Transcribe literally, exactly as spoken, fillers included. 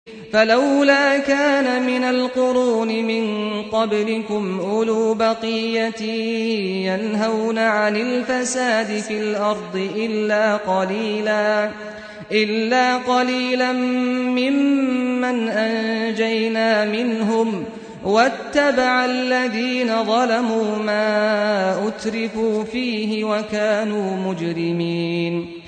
فلولا كان من القرون من قبلكم أولو بقية ينهون عن الفساد في الأرض إلا قليلا إلا قليلا ممن أنجينا منهم واتبع الذين ظلموا ما أترفوا فيه وكانوا مجرمين